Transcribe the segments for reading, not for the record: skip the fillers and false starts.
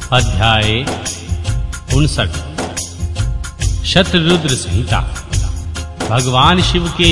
अध्याय 59 शतरुद्र संहिता। भगवान शिव के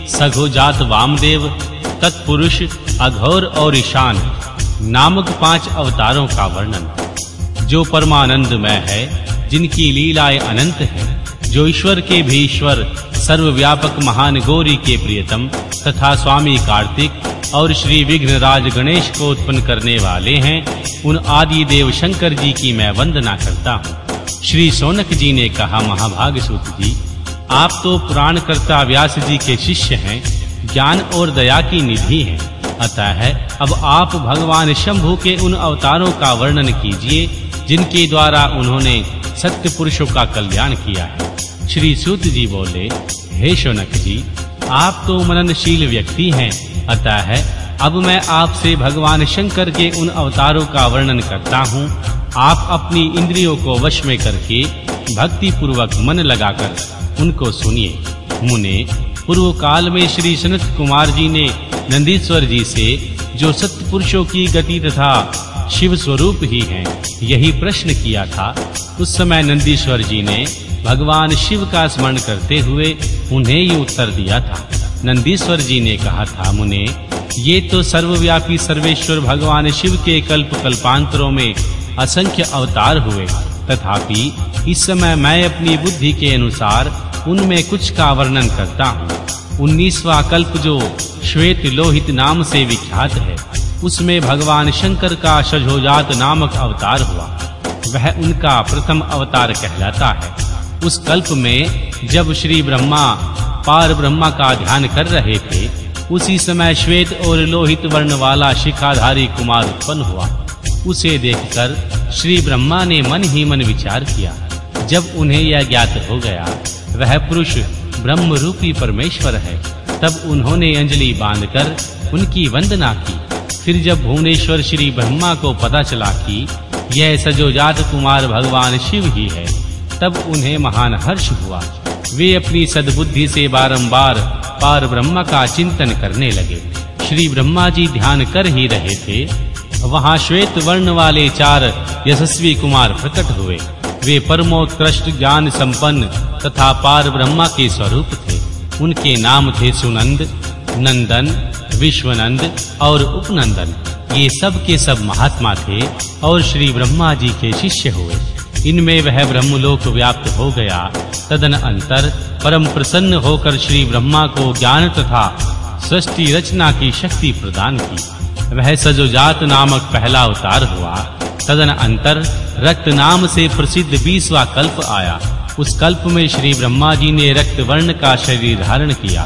सघोजात वामदेव, तत्पुरुष, अघोर और ईशान नामक 5 अवतारों का वर्णन। जो परमानंदमय है, जिनकी लीलाएं अनंत हैं, जो ईश्वर के भी ईश्वर, सर्वव्यापक महान गौरी के प्रियतम तथा स्वामी कार्तिक और श्री विघ्नराज गणेश को उत्पन्न करने वाले हैं, उन आदि देव शंकर जी की मैं वंदना करता हूँ। श्री शौनक जी ने कहा, महाभाग सूत जी, आप तो पुराणकर्ता व्यास जी के शिष्य हैं, ज्ञान और दया की निधि हैं। अतः अब आप भगवान शंभु के उन अवतारों का वर्णन कीजिए, जिनके द्वारा उन्होंने सत्य पुरुषों का कल्याण किया है। श्री सूत जी बोले, हे शौनक जी, आप तो मननशील व्यक्ति हैं, अतः अब मैं आपसे भगवान शंकर के उन अवतारों का वर्णन करता हूँ। आप अपनी इंद्रियों को वश में करके भक्ति पूर्वक मन लगाकर उनको सुनिए। मुने, पूर्व काल में श्री सनत कुमार जी ने नंदीश्वर जी से, जो सत्य पुरुषों की गति तथा शिव स्वरूप ही हैं, यही प्रश्न किया था। उस समय नंदीश्वर जी ने भगवान शिव का स्मरण करते हुए उन्हें ये उत्तर दिया था। नंदीश्वर जी ने कहा था, मुने, ये तो सर्वव्यापी सर्वेश्वर भगवान शिव के कल्प कल्पांतरों में असंख्य अवतार हुए, तथापि इस समय मैं अपनी बुद्धि के अनुसार उनमें कुछ का वर्णन करता हूँ। 19वां कल्प जो श्वेत लोहित नाम से विख्यात है, उसमें भगवान शंकर का सझोजात नामक अवतार हुआ। वह उनका प्रथम अवतार कहलाता है। उस कल्प में जब श्री ब्रह्मा पार ब्रह्मा का ध्यान कर रहे थे, उसी समय श्वेत और लोहित वर्ण वाला शिखाधारी कुमार उत्पन्न हुआ। उसे देखकर श्री ब्रह्मा ने मन ही मन विचार किया। जब उन्हें यह ज्ञात हो गया वह पुरुष ब्रह्म रूपी परमेश्वर है, तब उन्होंने अंजलि बांधकर उनकी वंदना की। फिर जब भुवनेश्वर श्री ब्रह्मा को पता चला कि यह सजोजात कुमार भगवान शिव ही है, तब उन्हें महान हर्ष हुआ। वे अपनी सद्बुद्धि से बारंबार पार ब्रह्मा का चिंतन करने लगे। श्री ब्रह्मा जी ध्यान कर ही रहे थे, वहां श्वेत वर्ण वाले 4 यशस्वी कुमार प्रकट हुए। वे परमोत्कृष्ट ज्ञान संपन्न तथा पार ब्रह्मा के स्वरूप थे। उनके नाम थे सुनंद, नंदन, विश्वनंद और उपनंदन। ये सब के सब महात्मा थे और श्री ब्रह्मा जी के शिष्य हुए। इनमें वह ब्रह्मलोक व्याप्त हो गया। तदन अंतर परम प्रसन्न होकर श्री ब्रह्मा को ज्ञान तथा सृष्टि रचना की शक्ति प्रदान की। वह सजोजात नामक पहला अवतार हुआ। तदन अंतर रक्त नाम से प्रसिद्ध 20वां कल्प आया। उस कल्प में श्री ब्रह्मा जी ने रक्त वर्ण का शरीर धारण किया।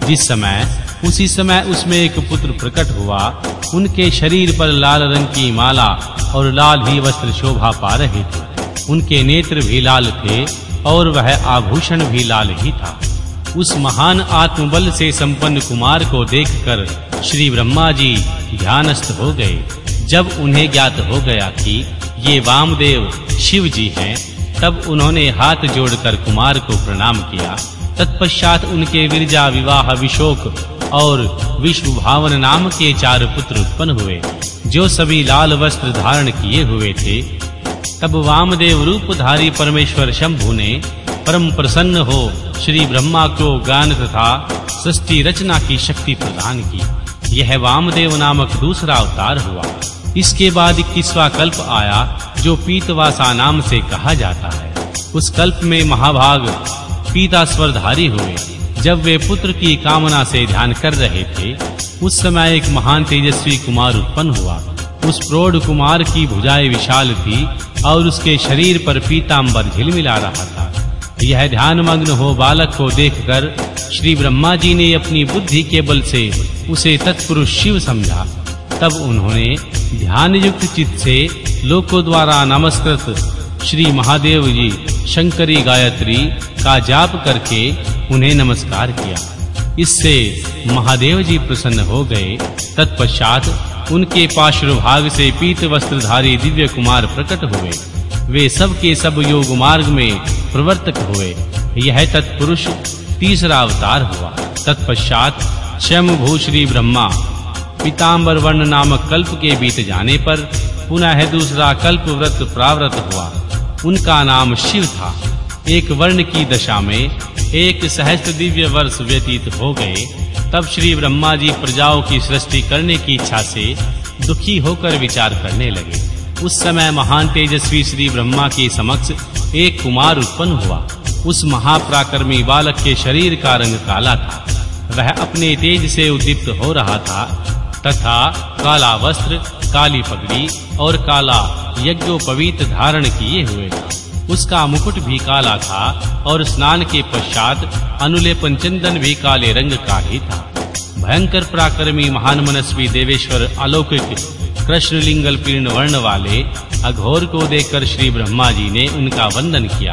उसी समय उसमें एक पुत्र प्रकट हुआ। उनके शरीर पर लाल रंग की माला और लाल ही वस्त्र शोभा पा रहे थे। उनके नेत्र भी लाल थे और वह आभूषण भी लाल ही था। उस महान आत्मबल से संपन्न कुमार को देखकर श्री ब्रह्मा जी ध्यानस्थ हो गए। जब उन्हें ज्ञात हो गया कि ये वामदेव शिव जी हैं, तब उन्होंने हाथ जोड़कर कुमार को प्रणाम किया। तत्पश्चात उनके विरजा, विवाह, विशोक और विश्वभावन नाम के 4 पुत्र उत्पन्न हुए, जो सभी लाल वस्त्र धारण किए हुए थे। तब वामदेव रूपधारी परमेश्वर शंभु ने परम प्रसन्न हो श्री ब्रह्मा को ज्ञान तथा सृष्टि रचना की शक्ति प्रदान की। यह वामदेव नामक दूसरा अवतार हुआ। इसके बाद 21वां कल्प आया, जो पीतवासा नाम से कहा जाता है। उस कल्प में महाभाग पीतास्वरधारी हुए। जब वे पुत्र की कामना से ध्यान कर रहे थे, उस समय एक महान तेजस्वी कुमार उत्पन्न हुआ। उस प्रौढ़ कुमार की भुजाएं विशाल थी और उसके शरीर पर पीतांबर झिलमिला रहा था। यह ध्यानमग्न हो बालक को देखकर श्री ब्रह्मा जी ने अपनी बुद्धि के बल से उसे तत्पुरुष शिव समझा। तब उन्होंने ध्यान युक्त चित्त से लोकों द्वारा नमस्कृत श्री महादेव जी शंकरी गायत्री का जाप करके उन्हें नमस्कार किया। इससे महादेव जी प्रसन्न हो गए। तत्पश्चात उनके पार्श्वभाग से पीत वस्त्रधारी दिव्य कुमार प्रकट हुए। वे सब के सब योग मार्ग में प्रवर्तक हुए। यह तत्पुरुष तीसरा अवतार हुआ। तत्पश्चात स्वयंभू श्री ब्रह्मा पीतांबर वर्ण नामक कल्प के बीत जाने पर पुनः दूसरा कल्प व्रत प्रावृत हुआ। उनका नाम शिव था। एक वर्ण की दशा में 1 सहस्त्र दिव्य वर्ष व्यतीत हो गए। तब श्री ब्रह्मा जी प्रजाओं की सृष्टि करने की इच्छा से दुखी होकर विचार करने लगे। उस समय महान तेजस्वी श्री ब्रह्मा के समक्ष एक कुमार उत्पन्न हुआ। उस महापराक्रमी बालक के शरीर का रंग काला था। वह अपने तेज से उद्दीप्त हो रहा था तथा काला वस्त्र, काली पगड़ी और काला यज्ञोपवीत धारण किए हुए था। उसका मुकुट भी काला था और स्नान के पश्चात अनुलेपन चंदन भी काले रंग का ही था। भयंकर पराक्रमी महान मनस्वी देवेश्वर अलौकिक कृष्ण लिंगल पीर्ण वर्ण वाले अघोर को देखकर श्री ब्रह्मा जी ने उनका वंदन किया।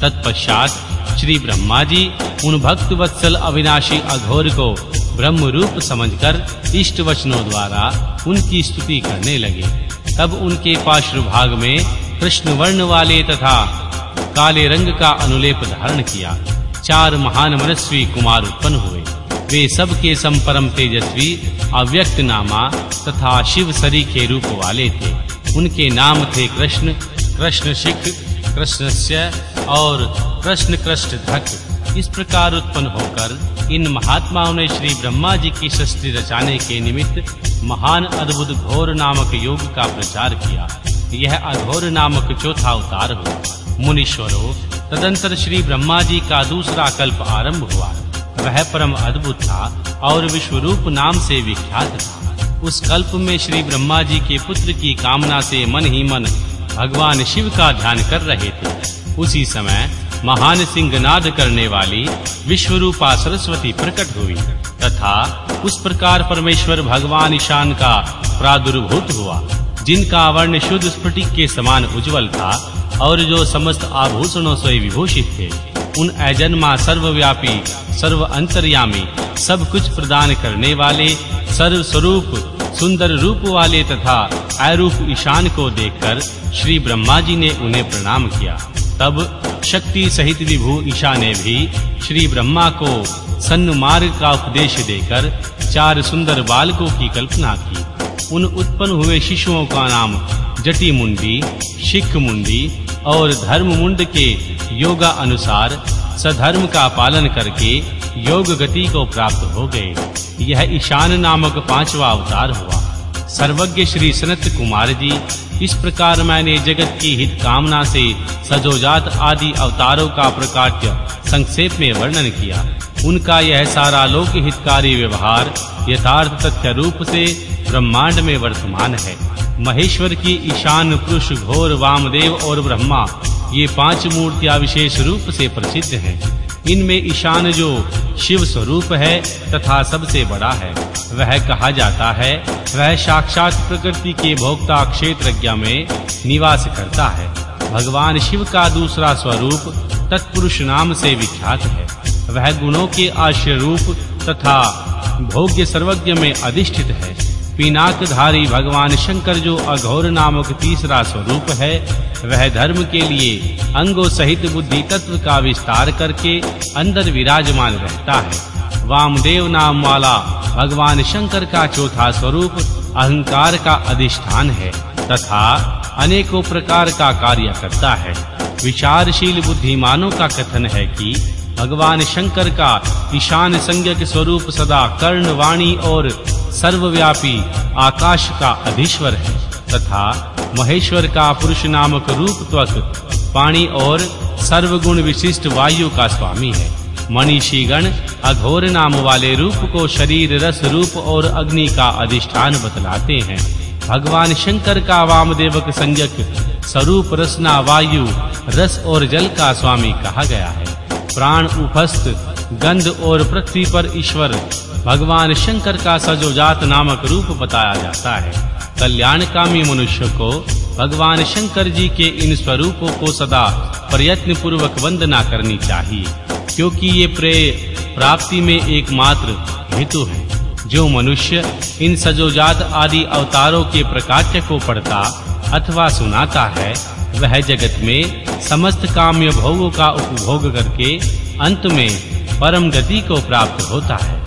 तत्पश्चात श्री ब्रह्मा जी उन भक्त वत्सल अविनाशी अघोर को ब्रह्म रूप समझकर इष्ट वचनों द्वारा उनकी स्तुति करने लगे। तब उनके पार्श्वभाग में कृष्ण वर्ण वाले तथा काले रंग का अनुलेप धारण किया 4 महान मनस्वी कुमार उत्पन्न हुए। वे सबके संपरम तेजस्वी अव्यक्त नामा तथा शिव सरीखे रूप वाले थे। उनके नाम थे कृष्ण, कृष्णशिख, कृष्णस्य और कृष्ण कृष्णधक। इस प्रकार उत्पन्न होकर इन महात्माओं ने श्री ब्रह्मा जी की सृष्टि रचाने के निमित्त महान अद्भुत घोर नामक योग का प्रचार किया। यह अघोर नामक चौथा अवतार हुआ। मुनीश्वरों, तदंतर श्री ब्रह्मा जी का दूसरा कल्प आरंभ हुआ। वह परम अद्भुत था और विश्वरूप नाम से विख्यात था। उस कल्प में श्री ब्रह्मा जी के पुत्र की कामना से मन ही मन भगवान शिव का ध्यान कर रहे थे। उसी समय महान सिंहनाद करने वाली विश्वरूपा सरस्वती प्रकट हुई तथा उस प्रकार परमेश्वर भगवान ईशान का प्रादुर्भूत हुआ, जिनका वर्ण शुद्ध स्फटिक के समान उज्जवल था और जो समस्त आभूषणों से विभूषित थे। उन अजन्मा, सर्वव्यापी, सर्व अंतर्यामी, सब कुछ प्रदान करने वाले, सर्व स्वरूप, सुंदर रूप वाले तथा अरूप ईशान को देखकर श्री ब्रह्मा जी ने उन्हें प्रणाम किया। तब शक्ति सहित विभु ईशा ने भी श्री ब्रह्मा को सन्मार्ग का उपदेश देकर 4 सुंदर बालकों की कल्पना की। उन उत्पन्न हुए शिशुओं का नाम जटिमुंडी, शिखमुंडी और धर्ममुंड के योगा अनुसार सधर्म का पालन करके योग गति को प्राप्त हो गए। यह ईशान नामक 5वां अवतार हुआ। सर्वज्ञ श्री सनत कुमार जी, इस प्रकार मैंने जगत की हित कामना से सजोजात आदि अवतारों का प्रकाट्य संक्षेप में वर्णन किया। उनका यह सारा लोक हितकारी व्यवहार यथार्थ तथ्य रूप से ब्रह्मांड में वर्तमान है। महेश्वर की ईशान पुरुष, घोर, वामदेव और ब्रह्मा, ये 5 मूर्तियां विशेष रूप से प्रसिद्ध हैं। इनमें ईशान जो शिव स्वरूप है तथा सबसे बड़ा है, वह कहा जाता है वह साक्षात प्रकृति के भोक्ता क्षेत्रज्ञ में निवास करता है। भगवान शिव का दूसरा स्वरूप तत्पुरुष नाम से विख्यात है। वह गुणों के आश्रय रूप तथा भोग्य सर्वज्ञ में अधिष्ठित है। पिनाकधारी भगवान शंकर जो अघोर नामक तीसरा स्वरूप है, वह धर्म के लिए अंगों सहित बुद्धि तत्व का विस्तार करके अंदर विराजमान रहता है। वामदेव नाम वाला भगवान शंकर का चौथा स्वरूप अहंकार का अधिष्ठान है तथा अनेकों प्रकार का कार्य करता है। विचारशील बुद्धिमानों का कथन है कि भगवान शंकर का ईशान संज्ञक स्वरूप सदा कर्ण, वाणी और सर्वव्यापी आकाश का अधीश्वर है तथा महेश्वर का पुरुष नामक रूप त्वक, पाणी और सर्वगुण विशिष्ट वायु का स्वामी है। मनीषीगण अघोर नाम वाले रूप को शरीर, रस, रूप और अग्नि का अधिष्ठान बतलाते हैं। भगवान शंकर का वामदेवक संज्ञक स्वरूप रसना, वायु, रस और जल का स्वामी कहा गया है। प्राण, उपस्थ, गंध और पृथ्वी पर ईश्वर भगवान शंकर का सजोजात नामक रूप बताया जाता है। कल्याणकामी मनुष्य को भगवान शंकर जी के इन स्वरूपों को सदा प्रयत्न पूर्वक वंदना करनी चाहिए, क्योंकि ये प्रेय प्राप्ति में एकमात्र हेतु है। जो मनुष्य इन सजोजात आदि अवतारों के प्रकाट्य को पढ़ता अथवा सुनाता है, वह जगत में समस्त काम्य भोगों का उपभोग करके अंत में परम गति को प्राप्त होता है।